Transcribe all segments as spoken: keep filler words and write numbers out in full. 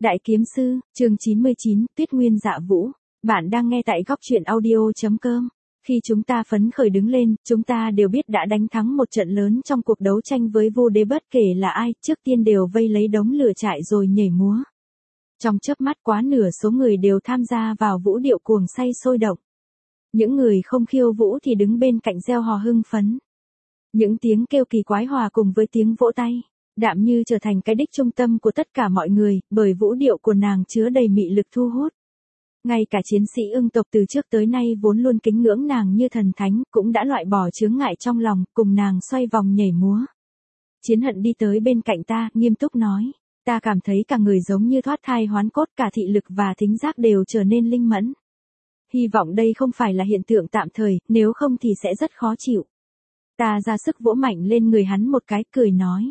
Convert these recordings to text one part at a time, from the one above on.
Đại kiếm sư, chương chín mươi chín, Tuyết Nguyên Dạ Vũ. Bạn đang nghe tại góc truyện audio chấm com. Khi chúng ta phấn khởi đứng lên, chúng ta đều biết đã đánh thắng một trận lớn trong cuộc đấu tranh với Vu Đế, bất kể là ai, trước tiên đều vây lấy đống lửa trại rồi nhảy múa. Trong chớp mắt quá nửa số người đều tham gia vào vũ điệu cuồng say sôi động. Những người không khiêu vũ thì đứng bên cạnh reo hò hưng phấn. Những tiếng kêu kỳ quái hòa cùng với tiếng vỗ tay. Đạm Như trở thành cái đích trung tâm của tất cả mọi người, bởi vũ điệu của nàng chứa đầy mị lực thu hút. Ngay cả chiến sĩ Ưng tộc từ trước tới nay vốn luôn kính ngưỡng nàng như thần thánh, cũng đã loại bỏ chướng ngại trong lòng, cùng nàng xoay vòng nhảy múa. Chiến Hận đi tới bên cạnh ta, nghiêm túc nói, ta cảm thấy cả người giống như thoát thai hoán cốt, cả thị lực và thính giác đều trở nên linh mẫn. Hy vọng đây không phải là hiện tượng tạm thời, nếu không thì sẽ rất khó chịu. Ta ra sức vỗ mạnh lên người hắn một cái, cười nói.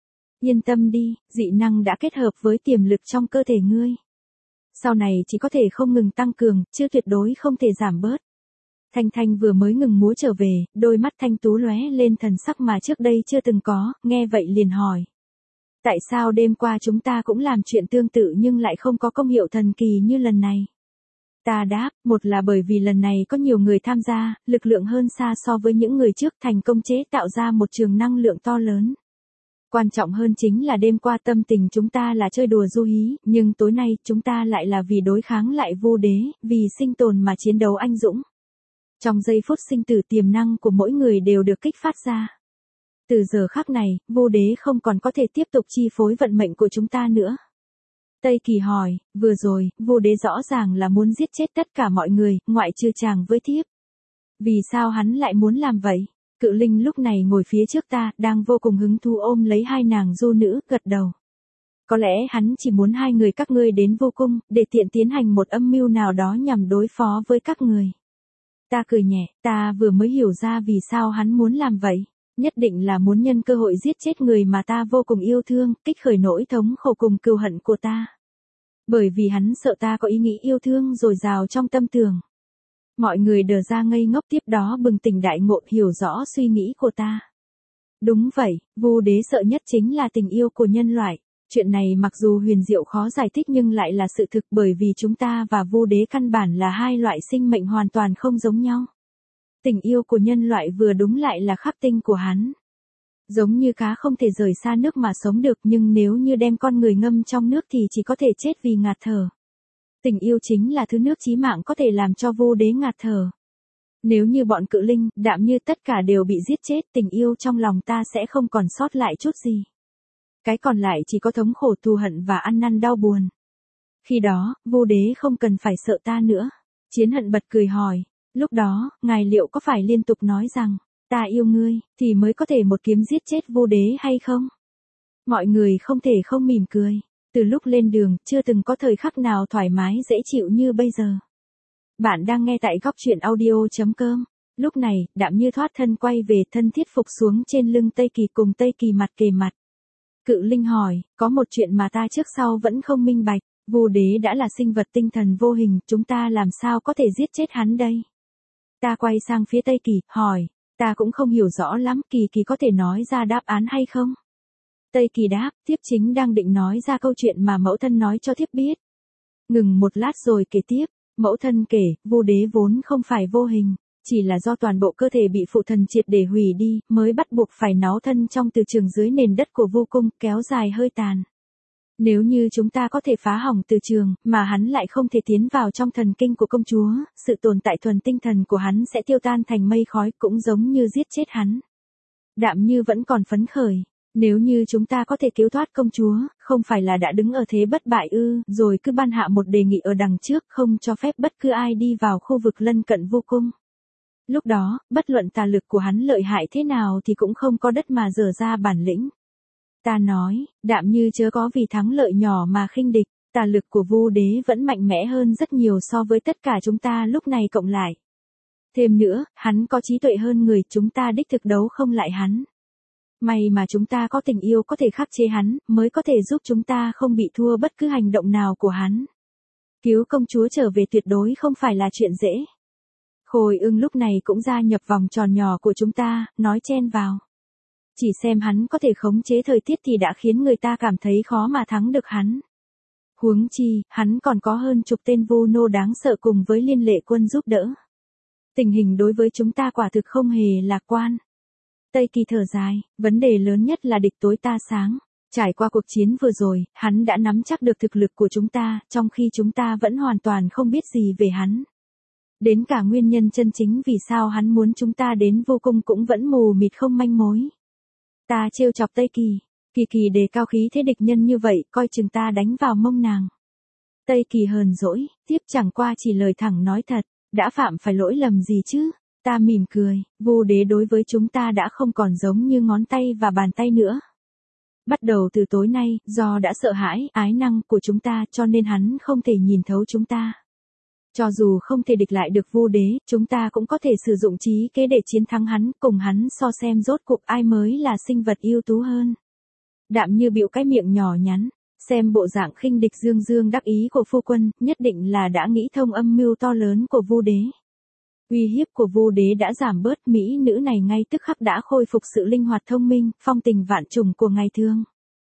Yên tâm đi, dị năng đã kết hợp với tiềm lực trong cơ thể ngươi. Sau này chỉ có thể không ngừng tăng cường, chứ tuyệt đối không thể giảm bớt. Thanh Thanh vừa mới ngừng múa trở về, đôi mắt thanh tú lóe lên thần sắc mà trước đây chưa từng có, nghe vậy liền hỏi. Tại sao đêm qua chúng ta cũng làm chuyện tương tự nhưng lại không có công hiệu thần kỳ như lần này? Ta đáp, một là bởi vì lần này có nhiều người tham gia, lực lượng hơn xa so với những người trước, thành công chế tạo ra một trường năng lượng to lớn. Quan trọng hơn chính là đêm qua tâm tình chúng ta là chơi đùa du hí, nhưng tối nay chúng ta lại là vì đối kháng lại Vu Đế, vì sinh tồn mà chiến đấu anh dũng. Trong giây phút sinh tử, tiềm năng của mỗi người đều được kích phát ra. Từ giờ khắc này, Vu Đế không còn có thể tiếp tục chi phối vận mệnh của chúng ta nữa. Tây Kỳ hỏi, vừa rồi, Vu Đế rõ ràng là muốn giết chết tất cả mọi người, ngoại trừ chàng với thiếp. Vì sao hắn lại muốn làm vậy? Cự Linh lúc này ngồi phía trước ta, đang vô cùng hứng thú ôm lấy hai nàng du nữ, gật đầu. Có lẽ hắn chỉ muốn hai người các ngươi đến vô cung, để tiện tiến hành một âm mưu nào đó nhằm đối phó với các người. Ta cười nhẹ, ta vừa mới hiểu ra vì sao hắn muốn làm vậy. Nhất định là muốn nhân cơ hội giết chết người mà ta vô cùng yêu thương, kích khởi nỗi thống khổ cùng cừu hận của ta. Bởi vì hắn sợ ta có ý nghĩ yêu thương dồi dào trong tâm tưởng. Mọi người đờ ra ngây ngốc, tiếp đó bừng tỉnh đại ngộ, hiểu rõ suy nghĩ của ta. Đúng vậy, Vu Đế sợ nhất chính là tình yêu của nhân loại. Chuyện này mặc dù huyền diệu khó giải thích nhưng lại là sự thực, bởi vì chúng ta và Vu Đế căn bản là hai loại sinh mệnh hoàn toàn không giống nhau. Tình yêu của nhân loại vừa đúng lại là khắc tinh của hắn. Giống như cá không thể rời xa nước mà sống được, nhưng nếu như đem con người ngâm trong nước thì chỉ có thể chết vì ngạt thở. Tình yêu chính là thứ nước chí mạng có thể làm cho Vu Đế ngạt thở. Nếu như bọn Cự Linh, Đạm Như tất cả đều bị giết chết, tình yêu trong lòng ta sẽ không còn sót lại chút gì. Cái còn lại chỉ có thống khổ, thù hận và ăn năn đau buồn. Khi đó, Vu Đế không cần phải sợ ta nữa. Chiến Hận bật cười hỏi, lúc đó, ngài liệu có phải liên tục nói rằng, ta yêu ngươi, thì mới có thể một kiếm giết chết Vu Đế hay không? Mọi người không thể không mỉm cười. Từ lúc lên đường, chưa từng có thời khắc nào thoải mái dễ chịu như bây giờ. Bạn đang nghe tại góc truyện audio chấm com. Lúc này, Đạm Như thoát thân quay về, thân thiết phục xuống trên lưng Tây Kỳ, cùng Tây Kỳ mặt kề mặt. Cự Linh hỏi, có một chuyện mà ta trước sau vẫn không minh bạch. Vu Đế đã là sinh vật tinh thần vô hình, chúng ta làm sao có thể giết chết hắn đây? Ta quay sang phía Tây Kỳ, hỏi, ta cũng không hiểu rõ lắm, Kỳ Kỳ có thể nói ra đáp án hay không? Tây Kỳ đáp, thiếp chính đang định nói ra câu chuyện mà mẫu thân nói cho thiếp biết. Ngừng một lát rồi kể tiếp, mẫu thân kể, Vu Đế vốn không phải vô hình, chỉ là do toàn bộ cơ thể bị phụ thần triệt để hủy đi, mới bắt buộc phải náu thân trong từ trường dưới nền đất của vô cung, kéo dài hơi tàn. Nếu như chúng ta có thể phá hỏng từ trường, mà hắn lại không thể tiến vào trong thần kinh của công chúa, sự tồn tại thuần tinh thần của hắn sẽ tiêu tan thành mây khói, cũng giống như giết chết hắn. Đạm Như vẫn còn phấn khởi. Nếu như chúng ta có thể cứu thoát công chúa, không phải là đã đứng ở thế bất bại ư, rồi cứ ban hạ một đề nghị ở đằng trước, không cho phép bất cứ ai đi vào khu vực lân cận vô cung. Lúc đó, bất luận tà lực của hắn lợi hại thế nào thì cũng không có đất mà dở ra bản lĩnh. Ta nói, Đạm Như chớ có vì thắng lợi nhỏ mà khinh địch, tà lực của Vu Đế vẫn mạnh mẽ hơn rất nhiều so với tất cả chúng ta lúc này cộng lại. Thêm nữa, hắn có trí tuệ hơn người, chúng ta đích thực đấu không lại hắn. May mà chúng ta có tình yêu có thể khắc chế hắn, mới có thể giúp chúng ta không bị thua bất cứ hành động nào của hắn. Cứu công chúa trở về tuyệt đối không phải là chuyện dễ. Khôi Ưng lúc này cũng gia nhập vòng tròn nhỏ của chúng ta, nói chen vào. Chỉ xem hắn có thể khống chế thời tiết thì đã khiến người ta cảm thấy khó mà thắng được hắn. Huống chi, hắn còn có hơn chục tên vu nô đáng sợ cùng với liên lệ quân giúp đỡ. Tình hình đối với chúng ta quả thực không hề lạc quan. Tây Kỳ thở dài, vấn đề lớn nhất là địch tối ta sáng. Trải qua cuộc chiến vừa rồi, hắn đã nắm chắc được thực lực của chúng ta, trong khi chúng ta vẫn hoàn toàn không biết gì về hắn. Đến cả nguyên nhân chân chính vì sao hắn muốn chúng ta đến vô cung cũng vẫn mù mịt không manh mối. Ta trêu chọc Tây Kỳ, Kỳ Kỳ đề cao khí thế địch nhân như vậy, coi chừng ta đánh vào mông nàng. Tây Kỳ hờn dỗi, tiếp chẳng qua chỉ lời thẳng nói thật, đã phạm phải lỗi lầm gì chứ? Ta mỉm cười, Vu đế đối với chúng ta đã không còn giống như ngón tay và bàn tay nữa. Bắt đầu từ tối nay, do đã sợ hãi, ái năng của chúng ta cho nên hắn không thể nhìn thấu chúng ta. Cho dù không thể địch lại được Vu đế, chúng ta cũng có thể sử dụng trí kế để chiến thắng hắn, cùng hắn so xem rốt cuộc ai mới là sinh vật ưu tú hơn. Đạm Như bĩu cái miệng nhỏ nhắn, xem bộ dạng khinh địch dương dương đắc ý của phu quân, nhất định là đã nghĩ thông âm mưu to lớn của Vu đế. Uy hiếp của Vu đế đã giảm bớt, mỹ nữ này ngay tức khắc đã khôi phục sự linh hoạt thông minh, phong tình vạn trùng của ngày thường.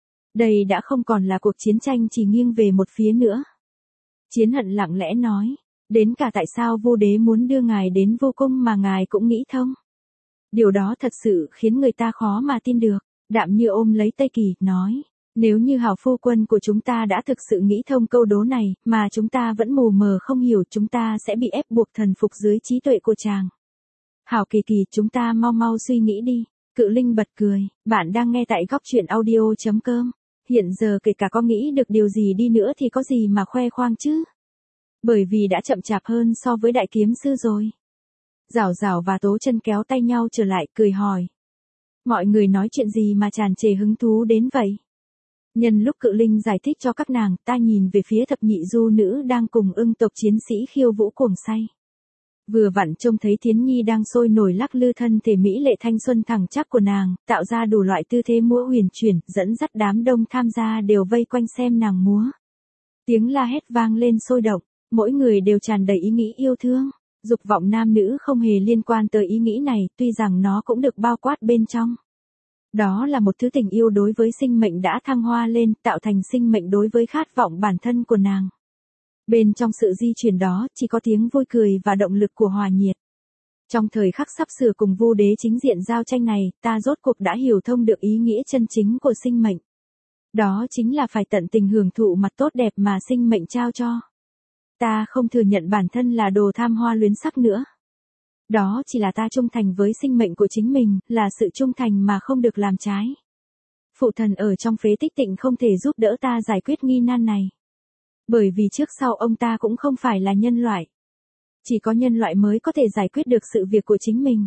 Đây đã không còn là cuộc chiến tranh chỉ nghiêng về một phía nữa. Chiến Hận lặng lẽ nói, đến cả tại sao Vu đế muốn đưa ngài đến vô cung mà ngài cũng nghĩ thông. Điều đó thật sự khiến người ta khó mà tin được. Đạm Như ôm lấy Tây Kỳ, nói, nếu như hảo phu quân của chúng ta đã thực sự nghĩ thông câu đố này, mà chúng ta vẫn mù mờ không hiểu, chúng ta sẽ bị ép buộc thần phục dưới trí tuệ của chàng. Hảo Kỳ Kỳ, chúng ta mau mau suy nghĩ đi. Cự Linh bật cười, bạn đang nghe tại góc truyện audio chấm com. Hiện giờ kể cả có nghĩ được điều gì đi nữa thì có gì mà khoe khoang chứ. Bởi vì đã chậm chạp hơn so với đại kiếm sư rồi. Giảo Giảo và Tố Chân kéo tay nhau trở lại, cười hỏi. Mọi người nói chuyện gì mà tràn trề hứng thú đến vậy? Nhân lúc Cự Linh giải thích cho các nàng, ta nhìn về phía thập nhị du nữ đang cùng ưng tộc chiến sĩ khiêu vũ cuồng say. Vừa vặn trông thấy Thiến Nhi đang sôi nổi lắc lư thân thể mỹ lệ thanh xuân thẳng chắc của nàng, tạo ra đủ loại tư thế múa huyền chuyển, dẫn dắt đám đông tham gia đều vây quanh xem nàng múa. Tiếng la hét vang lên sôi động, mỗi người đều tràn đầy ý nghĩ yêu thương. Dục vọng nam nữ không hề liên quan tới ý nghĩ này, tuy rằng nó cũng được bao quát bên trong. Đó là một thứ tình yêu đối với sinh mệnh đã thăng hoa lên, tạo thành sinh mệnh đối với khát vọng bản thân của nàng. Bên trong sự di chuyển đó, chỉ có tiếng vui cười và động lực của hòa nhiệt. Trong thời khắc sắp sửa cùng Vu đế chính diện giao tranh này, ta rốt cuộc đã hiểu thông được ý nghĩa chân chính của sinh mệnh. Đó chính là phải tận tình hưởng thụ mặt tốt đẹp mà sinh mệnh trao cho. Ta không thừa nhận bản thân là đồ tham hoa luyến sắc nữa. Đó chỉ là ta trung thành với sinh mệnh của chính mình, là sự trung thành mà không được làm trái. Phụ thần ở trong phế tích Tịnh không thể giúp đỡ ta giải quyết nghi nan này. Bởi vì trước sau ông ta cũng không phải là nhân loại. Chỉ có nhân loại mới có thể giải quyết được sự việc của chính mình.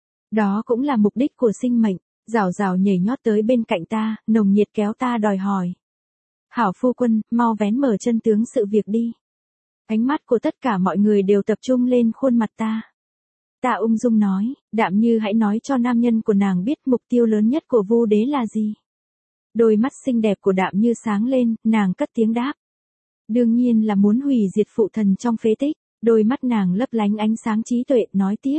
Đó cũng là mục đích của sinh mệnh. Giảo Giảo nhảy nhót tới bên cạnh ta, nồng nhiệt kéo ta đòi hỏi. Hảo phu quân, mau vén mở chân tướng sự việc đi. Ánh mắt của tất cả mọi người đều tập trung lên khuôn mặt ta. Ta ung dung nói, Đạm Như hãy nói cho nam nhân của nàng biết mục tiêu lớn nhất của Vu đế là gì. Đôi mắt xinh đẹp của Đạm Như sáng lên, nàng cất tiếng đáp. Đương nhiên là muốn hủy diệt phụ thần trong phế tích. Đôi mắt nàng lấp lánh ánh sáng trí tuệ, nói tiếp.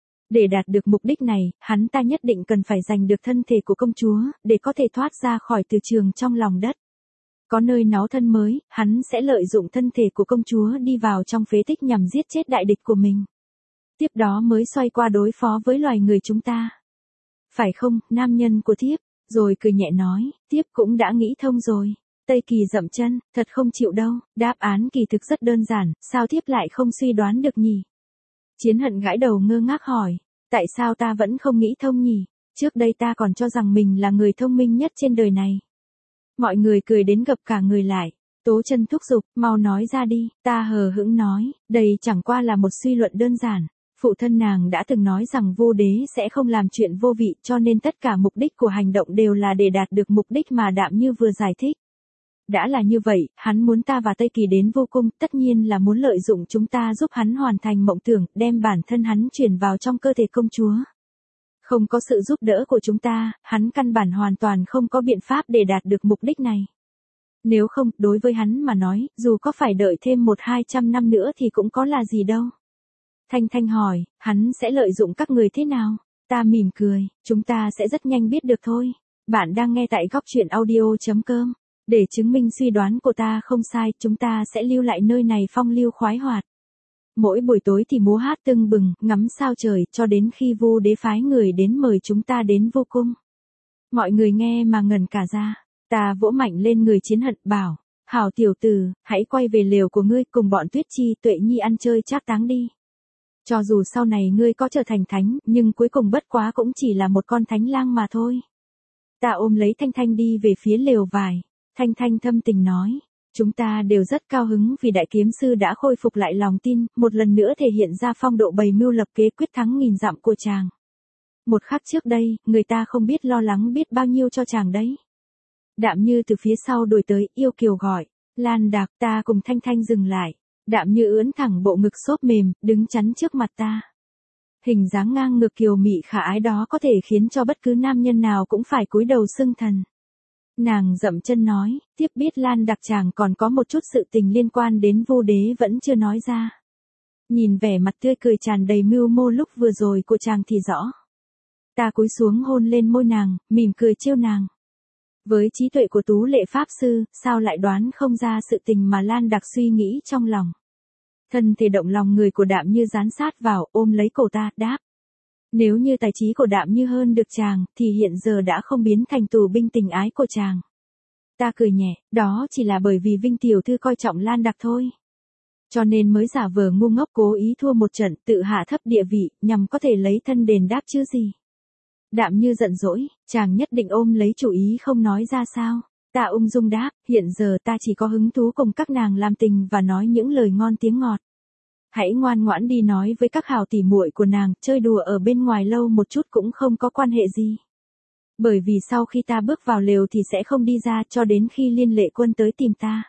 Để đạt được mục đích này, hắn ta nhất định cần phải giành được thân thể của công chúa, để có thể thoát ra khỏi từ trường trong lòng đất. Có nơi náu thân mới, hắn sẽ lợi dụng thân thể của công chúa đi vào trong phế tích nhằm giết chết đại địch của mình. Tiếp đó mới xoay qua đối phó với loài người chúng ta. Phải không, nam nhân của thiếp, rồi cười nhẹ nói, thiếp cũng đã nghĩ thông rồi. Tây Kỳ dậm chân, thật không chịu đâu, đáp án kỳ thực rất đơn giản, sao thiếp lại không suy đoán được nhỉ? Chiến Hận gãi đầu ngơ ngác hỏi, tại sao ta vẫn không nghĩ thông nhỉ? Trước đây ta còn cho rằng mình là người thông minh nhất trên đời này. Mọi người cười đến gập cả người lại. Tố Chân thúc giục, mau nói ra đi. Ta hờ hững nói, đây chẳng qua là một suy luận đơn giản. Phụ thân nàng đã từng nói rằng Vu đế sẽ không làm chuyện vô vị, cho nên tất cả mục đích của hành động đều là để đạt được mục đích mà Đạm Như vừa giải thích. Đã là như vậy, hắn muốn ta và Tây Kỳ đến vô cung, tất nhiên là muốn lợi dụng chúng ta giúp hắn hoàn thành mộng tưởng, đem bản thân hắn chuyển vào trong cơ thể công chúa. Không có sự giúp đỡ của chúng ta, hắn căn bản hoàn toàn không có biện pháp để đạt được mục đích này. Nếu không, đối với hắn mà nói, dù có phải đợi thêm một hai trăm năm nữa thì cũng có là gì đâu. Thanh Thanh hỏi, hắn sẽ lợi dụng các người thế nào? Ta mỉm cười, chúng ta sẽ rất nhanh biết được thôi. Bạn đang nghe tại góc truyện audio chấm com. Để chứng minh suy đoán của ta không sai, chúng ta sẽ lưu lại nơi này phong lưu khoái hoạt. Mỗi buổi tối thì múa hát tưng bừng, ngắm sao trời, cho đến khi Vu đế phái người đến mời chúng ta đến vô cung. Mọi người nghe mà ngẩn cả ra. Ta vỗ mạnh lên người Chiến Hận, bảo, hảo tiểu tử, hãy quay về lều của ngươi cùng bọn Tuyết Chi, Tuệ Nhi ăn chơi trác táng đi. Cho dù sau này ngươi có trở thành thánh, nhưng cuối cùng bất quá cũng chỉ là một con thánh lang mà thôi. Ta ôm lấy Thanh Thanh đi về phía lều vải. Thanh Thanh thâm tình nói, chúng ta đều rất cao hứng vì đại kiếm sư đã khôi phục lại lòng tin, một lần nữa thể hiện ra phong độ bày mưu lập kế quyết thắng nghìn dặm của chàng. Một khắc trước đây, người ta không biết lo lắng biết bao nhiêu cho chàng đấy. Đạm Như từ phía sau đuổi tới, yêu kiều gọi, Lan Đạc. Ta cùng Thanh Thanh dừng lại. Đạm Như ưỡn thẳng bộ ngực xốp mềm, đứng chắn trước mặt ta. Hình dáng ngang ngược kiều mị khả ái đó có thể khiến cho bất cứ nam nhân nào cũng phải cúi đầu xưng thần. Nàng dậm chân nói, tiếp biết Lan Đạc chàng còn có một chút sự tình liên quan đến Vu đế vẫn chưa nói ra. Nhìn vẻ mặt tươi cười tràn đầy mưu mô lúc vừa rồi của chàng thì rõ. Ta cúi xuống hôn lên môi nàng, mỉm cười trêu nàng. Với trí tuệ của Tú Lệ Pháp Sư, sao lại đoán không ra sự tình mà Lan Đạc suy nghĩ trong lòng. Thân thể động lòng người của Đạm Như dán sát vào, ôm lấy cổ ta, đáp. Nếu như tài trí của Đạm Như hơn được chàng, thì hiện giờ đã không biến thành tù binh tình ái của chàng. Ta cười nhẹ, đó chỉ là bởi vì Vinh tiểu thư coi trọng Lan Đạc thôi. Cho nên mới giả vờ ngu ngốc cố ý thua một trận, tự hạ thấp địa vị, nhằm có thể lấy thân đền đáp chứ gì. Đạm Như giận dỗi, chàng nhất định ôm lấy chủ ý không nói ra sao. Ta ung dung đáp, hiện giờ ta chỉ có hứng thú cùng các nàng làm tình và nói những lời ngon tiếng ngọt. Hãy ngoan ngoãn đi nói với các hào tỉ muội của nàng, chơi đùa ở bên ngoài lâu một chút cũng không có quan hệ gì. Bởi vì sau khi ta bước vào lều thì sẽ không đi ra cho đến khi Liên Lệ Quân tới tìm ta.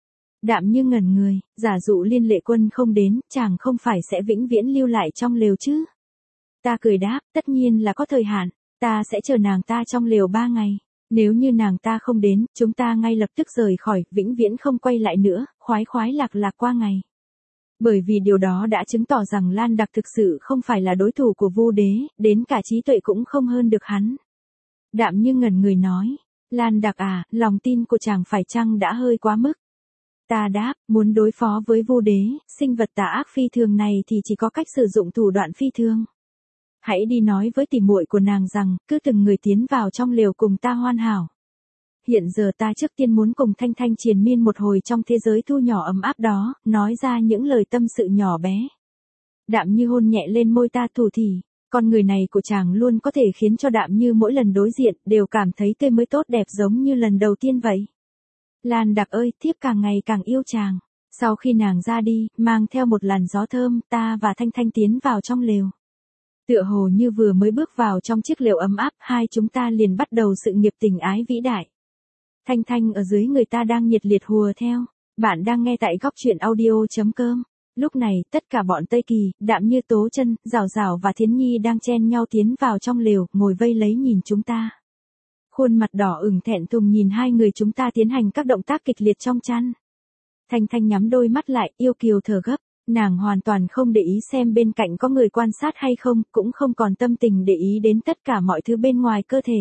Đạm Như ngẩn người, giả dụ Liên Lệ Quân không đến, chàng không phải sẽ vĩnh viễn lưu lại trong lều chứ? Ta cười đáp, tất nhiên là có thời hạn, ta sẽ chờ nàng ta trong lều ba ngày. Nếu như nàng ta không đến, chúng ta ngay lập tức rời khỏi, vĩnh viễn không quay lại nữa, khoái khoái lạc lạc qua ngày. Bởi vì điều đó đã chứng tỏ rằng Lan Đạc thực sự không phải là đối thủ của Vu đế, đến cả trí tuệ cũng không hơn được hắn. Đạm Như ngẩn người nói, Lan Đạc à, lòng tin của chàng phải chăng đã hơi quá mức. Ta đáp, muốn đối phó với Vu đế, sinh vật tà ác phi thường này thì chỉ có cách sử dụng thủ đoạn phi thường. Hãy đi nói với tỉ muội của nàng rằng, cứ từng người tiến vào trong lều cùng ta hoàn hảo. Hiện giờ ta trước tiên muốn cùng Thanh Thanh triền miên một hồi trong thế giới thu nhỏ ấm áp đó, nói ra những lời tâm sự nhỏ bé. Đạm Như hôn nhẹ lên môi ta thủ thỉ, con người này của chàng luôn có thể khiến cho Đạm Như mỗi lần đối diện đều cảm thấy tươi mới tốt đẹp giống như lần đầu tiên vậy. Lan Đạc ơi, thiếp càng ngày càng yêu chàng. Sau khi nàng ra đi, mang theo một làn gió thơm, ta và Thanh Thanh tiến vào trong lều. Tựa hồ như vừa mới bước vào trong chiếc lều ấm áp, hai chúng ta liền bắt đầu sự nghiệp tình ái vĩ đại. Thanh Thanh ở dưới người ta đang nhiệt liệt hùa theo. Bạn đang nghe tại góc truyện audio chấm com. Lúc này, tất cả bọn Tây Kỳ, Đạm Như, Tố Chân, Giảo Giảo và Thiến Nhi đang chen nhau tiến vào trong lều, ngồi vây lấy nhìn chúng ta. Khuôn mặt đỏ ửng thẹn thùng nhìn hai người chúng ta tiến hành các động tác kịch liệt trong chăn. Thanh Thanh nhắm đôi mắt lại, yêu kiều thở gấp. Nàng hoàn toàn không để ý xem bên cạnh có người quan sát hay không, cũng không còn tâm tình để ý đến tất cả mọi thứ bên ngoài cơ thể.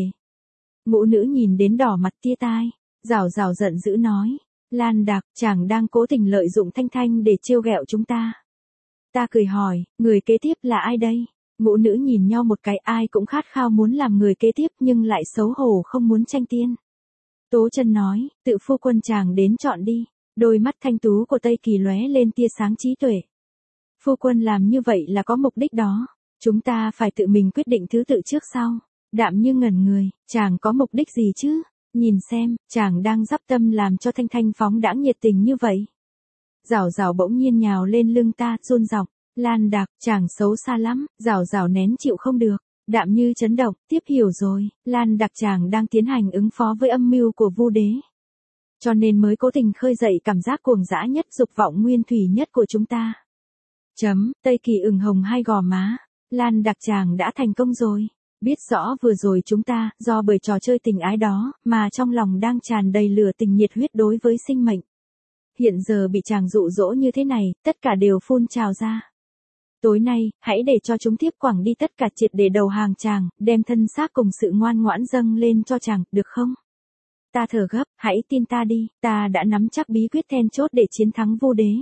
Ngũ nữ nhìn đến đỏ mặt tia tai, Giảo Giảo giận dữ nói, Lan Đạc, chàng đang cố tình lợi dụng Thanh Thanh để trêu ghẹo chúng ta. Ta cười hỏi, người kế tiếp là ai đây? Ngũ nữ nhìn nhau một cái, ai cũng khát khao muốn làm người kế tiếp nhưng lại xấu hổ không muốn tranh tiên. Tố Chân nói, tự phu quân chàng đến chọn đi. Đôi mắt thanh tú của Tây Kỳ lóe lên tia sáng trí tuệ. Phu quân làm như vậy là có mục đích đó. Chúng ta phải tự mình quyết định thứ tự trước sau. Đạm Như ngẩn người, chàng có mục đích gì chứ? Nhìn xem, chàng đang dắp tâm làm cho Thanh Thanh phóng đãng nhiệt tình như vậy. Giảo Giảo bỗng nhiên nhào lên lưng ta, run giọng, Lan Đạc, chàng xấu xa lắm. Giảo Giảo nén chịu không được. Đạm Như chấn động, tiếp hiểu rồi, Lan Đạc chàng đang tiến hành ứng phó với âm mưu của Vu đế. Cho nên mới cố tình khơi dậy cảm giác cuồng dã nhất, dục vọng nguyên thủy nhất của chúng ta. Chấm, Tây Kỳ ửng hồng hai gò má. Lan Đạc chàng đã thành công rồi. Biết rõ vừa rồi chúng ta, do bởi trò chơi tình ái đó, mà trong lòng đang tràn đầy lửa tình nhiệt huyết đối với sinh mệnh. Hiện giờ bị chàng dụ dỗ như thế này, tất cả đều phun trào ra. Tối nay, hãy để cho chúng tiếp quẳng đi tất cả triệt để đầu hàng chàng, đem thân xác cùng sự ngoan ngoãn dâng lên cho chàng, được không? Ta thở gấp, hãy tin ta đi, ta đã nắm chắc bí quyết then chốt để chiến thắng Vu Đế.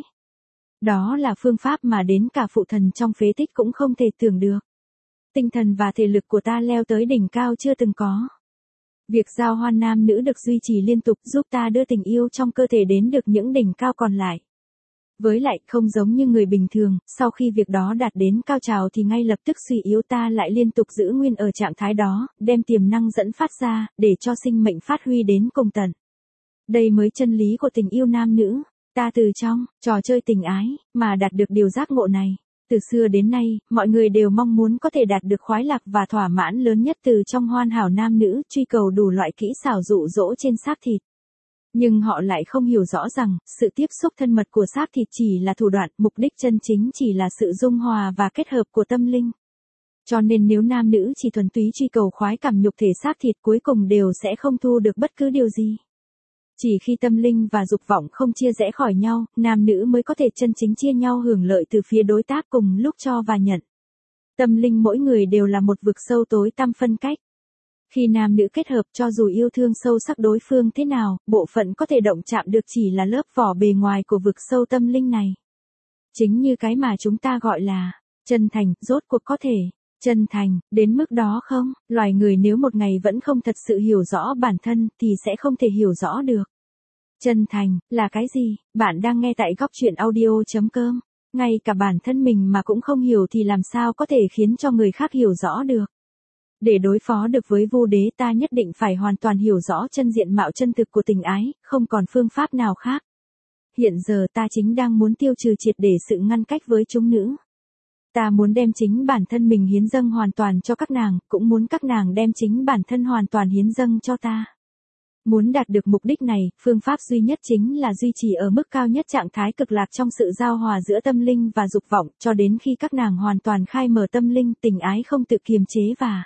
Đó là phương pháp mà đến cả phụ thần trong phế tích cũng không thể tưởng được. Tinh thần và thể lực của ta leo tới đỉnh cao chưa từng có. Việc giao hoan nam nữ được duy trì liên tục giúp ta đưa tình yêu trong cơ thể đến được những đỉnh cao còn lại. Với lại không giống như người bình thường, sau khi việc đó đạt đến cao trào thì ngay lập tức suy yếu ta lại liên tục giữ nguyên ở trạng thái đó, đem tiềm năng dẫn phát ra, để cho sinh mệnh phát huy đến cùng tận. Đây mới chân lý của tình yêu nam nữ. Ta từ trong trò chơi tình ái mà đạt được điều giác ngộ này. Từ xưa đến nay, mọi người đều mong muốn có thể đạt được khoái lạc và thỏa mãn lớn nhất từ trong hoan hảo nam nữ, truy cầu đủ loại kỹ xảo dụ dỗ trên xác thịt. Nhưng họ lại không hiểu rõ rằng, sự tiếp xúc thân mật của xác thịt chỉ là thủ đoạn, mục đích chân chính chỉ là sự dung hòa và kết hợp của tâm linh. Cho nên nếu nam nữ chỉ thuần túy truy cầu khoái cảm nhục thể xác thịt cuối cùng đều sẽ không thu được bất cứ điều gì. Chỉ khi tâm linh và dục vọng không chia rẽ khỏi nhau, nam nữ mới có thể chân chính chia nhau hưởng lợi từ phía đối tác cùng lúc cho và nhận. Tâm linh mỗi người đều là một vực sâu tối tăm phân cách. Khi nam nữ kết hợp cho dù yêu thương sâu sắc đối phương thế nào, bộ phận có thể động chạm được chỉ là lớp vỏ bề ngoài của vực sâu tâm linh này. Chính như cái mà chúng ta gọi là chân thành, rốt cuộc có thể chân thành đến mức đó không? Loài người nếu một ngày vẫn không thật sự hiểu rõ bản thân thì sẽ không thể hiểu rõ được. Chân thành là cái gì? Bạn đang nghe tại góc truyện audio chấm com. Ngay cả bản thân mình mà cũng không hiểu thì làm sao có thể khiến cho người khác hiểu rõ được. Để đối phó được với Vu Đế ta nhất định phải hoàn toàn hiểu rõ chân diện mạo chân thực của tình ái, không còn phương pháp nào khác. Hiện giờ ta chính đang muốn tiêu trừ triệt để sự ngăn cách với chúng nữ. Ta muốn đem chính bản thân mình hiến dâng hoàn toàn cho các nàng, cũng muốn các nàng đem chính bản thân hoàn toàn hiến dâng cho ta. Muốn đạt được mục đích này, phương pháp duy nhất chính là duy trì ở mức cao nhất trạng thái cực lạc trong sự giao hòa giữa tâm linh và dục vọng, cho đến khi các nàng hoàn toàn khai mở tâm linh, tình ái không tự kiềm chế và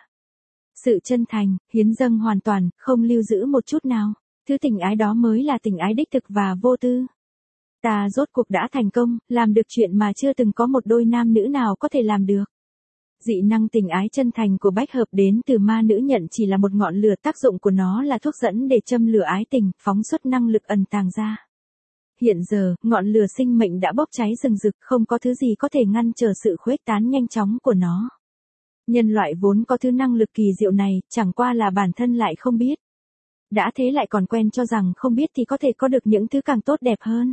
sự chân thành, hiến dâng hoàn toàn, không lưu giữ một chút nào. Thứ tình ái đó mới là tình ái đích thực và vô tư. Ta rốt cuộc đã thành công, làm được chuyện mà chưa từng có một đôi nam nữ nào có thể làm được. Dị năng tình ái chân thành của bách hợp đến từ ma nữ nhận chỉ là một ngọn lửa, tác dụng của nó là thuốc dẫn để châm lửa ái tình, phóng xuất năng lực ẩn tàng ra. Hiện giờ, ngọn lửa sinh mệnh đã bốc cháy rừng rực, không có thứ gì có thể ngăn trở sự khuếch tán nhanh chóng của nó. Nhân loại vốn có thứ năng lực kỳ diệu này, chẳng qua là bản thân lại không biết. Đã thế lại còn quen cho rằng không biết thì có thể có được những thứ càng tốt đẹp hơn.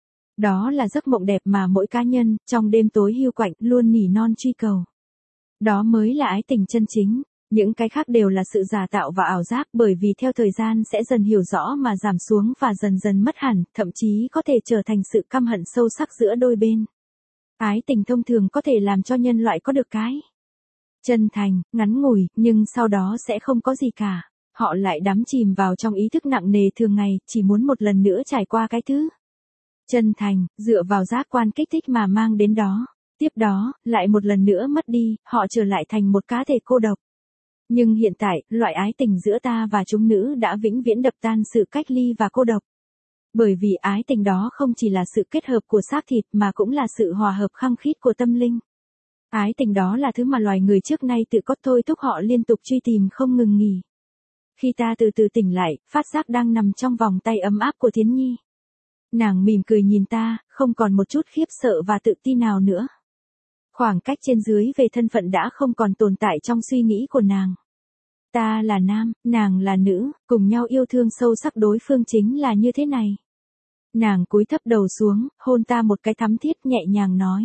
Đó là giấc mộng đẹp mà mỗi cá nhân, trong đêm tối hiu quạnh, luôn nỉ non truy cầu. Đó mới là ái tình chân chính, những cái khác đều là sự giả tạo và ảo giác, bởi vì theo thời gian sẽ dần hiểu rõ mà giảm xuống và dần dần mất hẳn, thậm chí có thể trở thành sự căm hận sâu sắc giữa đôi bên. Ái tình thông thường có thể làm cho nhân loại có được cái chân thành, ngắn ngủi, nhưng sau đó sẽ không có gì cả. Họ lại đắm chìm vào trong ý thức nặng nề thường ngày, chỉ muốn một lần nữa trải qua cái thứ chân thành, dựa vào giác quan kích thích mà mang đến đó. Tiếp đó, lại một lần nữa mất đi, họ trở lại thành một cá thể cô độc. Nhưng hiện tại, loại ái tình giữa ta và chúng nữ đã vĩnh viễn đập tan sự cách ly và cô độc. Bởi vì ái tình đó không chỉ là sự kết hợp của xác thịt mà cũng là sự hòa hợp khăng khít của tâm linh. Ái tình đó là thứ mà loài người trước nay tự có thôi thúc họ liên tục truy tìm không ngừng nghỉ. Khi ta từ từ tỉnh lại, phát giác đang nằm trong vòng tay ấm áp của Thiến Nhi. Nàng mỉm cười nhìn ta, không còn một chút khiếp sợ và tự ti nào nữa. Khoảng cách trên dưới về thân phận đã không còn tồn tại trong suy nghĩ của nàng. Ta là nam, nàng là nữ, cùng nhau yêu thương sâu sắc đối phương chính là như thế này. Nàng cúi thấp đầu xuống, hôn ta một cái thắm thiết, nhẹ nhàng nói.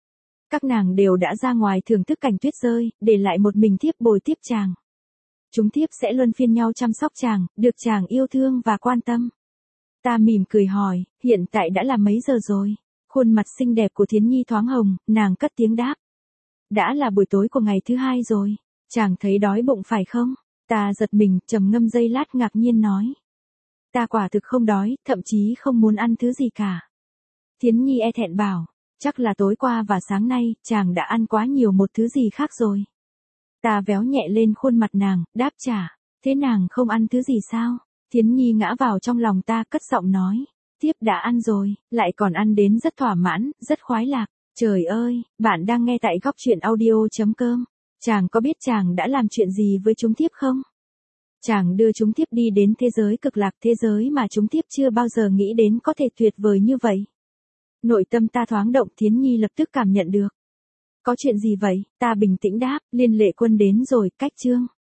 Các nàng đều đã ra ngoài thưởng thức cảnh tuyết rơi, để lại một mình thiếp bồi tiếp chàng. Chúng thiếp sẽ luân phiên nhau chăm sóc chàng, được chàng yêu thương và quan tâm. Ta mỉm cười hỏi, hiện tại đã là mấy giờ rồi? Khuôn mặt xinh đẹp của Thiến Nhi thoáng hồng, nàng cất tiếng đáp. Đã là buổi tối của ngày thứ hai rồi, chàng thấy đói bụng phải không? Ta giật mình, trầm ngâm giây lát ngạc nhiên nói. Ta quả thực không đói, thậm chí không muốn ăn thứ gì cả. Thiến Nhi e thẹn bảo, chắc là tối qua và sáng nay, chàng đã ăn quá nhiều một thứ gì khác rồi. Ta véo nhẹ lên khuôn mặt nàng, đáp trả, thế nàng không ăn thứ gì sao? Thiến Nhi ngã vào trong lòng ta, cất giọng nói. Tiếp đã ăn rồi, lại còn ăn đến rất thỏa mãn, rất khoái lạc. Trời ơi, bạn đang nghe tại góc truyện audio chấm com. Chàng có biết chàng đã làm chuyện gì với chúng thiếp không? Chàng đưa chúng tiếp đi đến thế giới cực lạc, thế giới mà chúng tiếp chưa bao giờ nghĩ đến có thể tuyệt vời như vậy. Nội tâm ta thoáng động, Thiến Nhi lập tức cảm nhận được. Có chuyện gì vậy? Ta bình tĩnh đáp, Liên Lệ Quân đến rồi, cách chương.